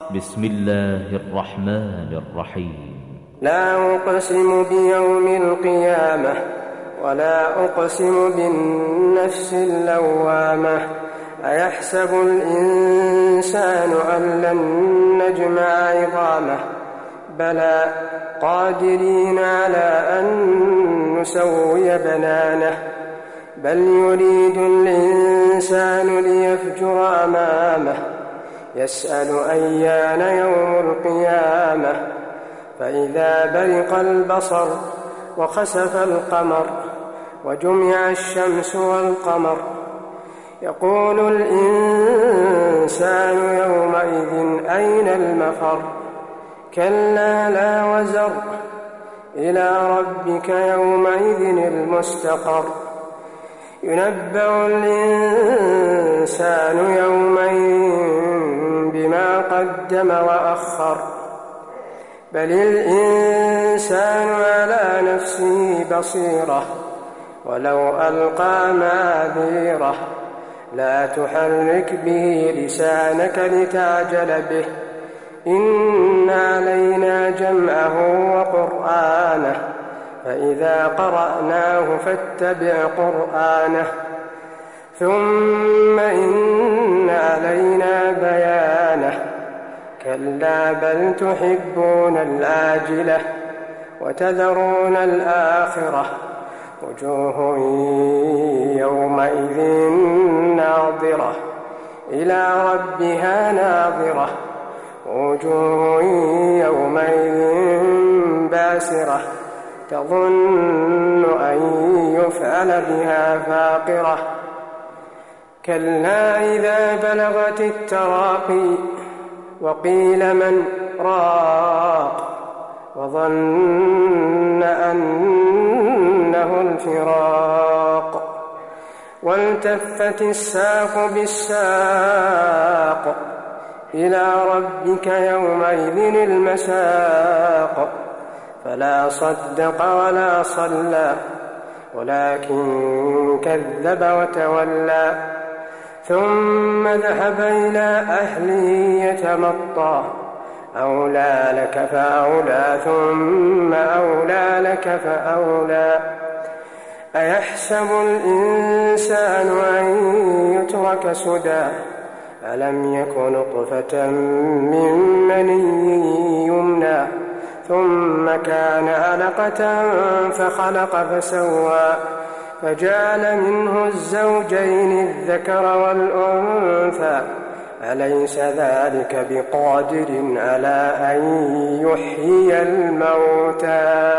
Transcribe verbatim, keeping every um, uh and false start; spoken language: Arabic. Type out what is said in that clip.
بسم الله الرحمن الرحيم. لا أقسم بيوم القيامة ولا أقسم بالنفس اللوامة أيحسب الإنسان أن لن نجمع عظامه بلى قادرين على أن نسوي بنانه بل يريد الإنسان ليفجر أمامه يسأل أيان يوم القيامة فإذا برق البصر وخسف القمر وجمع الشمس والقمر يقول الإنسان يومئذ أين المفر كلا لا وزر إلى ربك يومئذ المستقر ينبأ الإنسان يومئذ بما قدم وأخر بل الإنسان على نفسه بصيرة ولو ألقى معاذيره لا تحرك به لسانك لتعجل به إن علينا جمعه وقرآنه فإذا قرأناه فاتبع قرآنه ثم إن علينا بيانه كلا بل تحبون العاجلة وتذرون الآخرة وجوه يومئذ ناظرة إلى ربها ناظرة وجوه يومئذ باسرة تظن أن يفعل بها فاقرة كلا إذا بلغت التراقي وقيل من راق وظن أنه الفراق والتفت الساق بالساق إلى ربك يومئذ المساق فلا صدق ولا صلى ولكن كذب وتولى ثم ذهب إلى أهله يتمطى أولى لك فأولى ثم أولى لك فأولى أيحسب الإنسان أن يترك سدى ألم يك نطفة من مني يمنى ثم كان علقة فخلق فسوى فجعل منه الزوجين الذكر والأنثى أليس ذلك بقادر على أن يحيي الموتى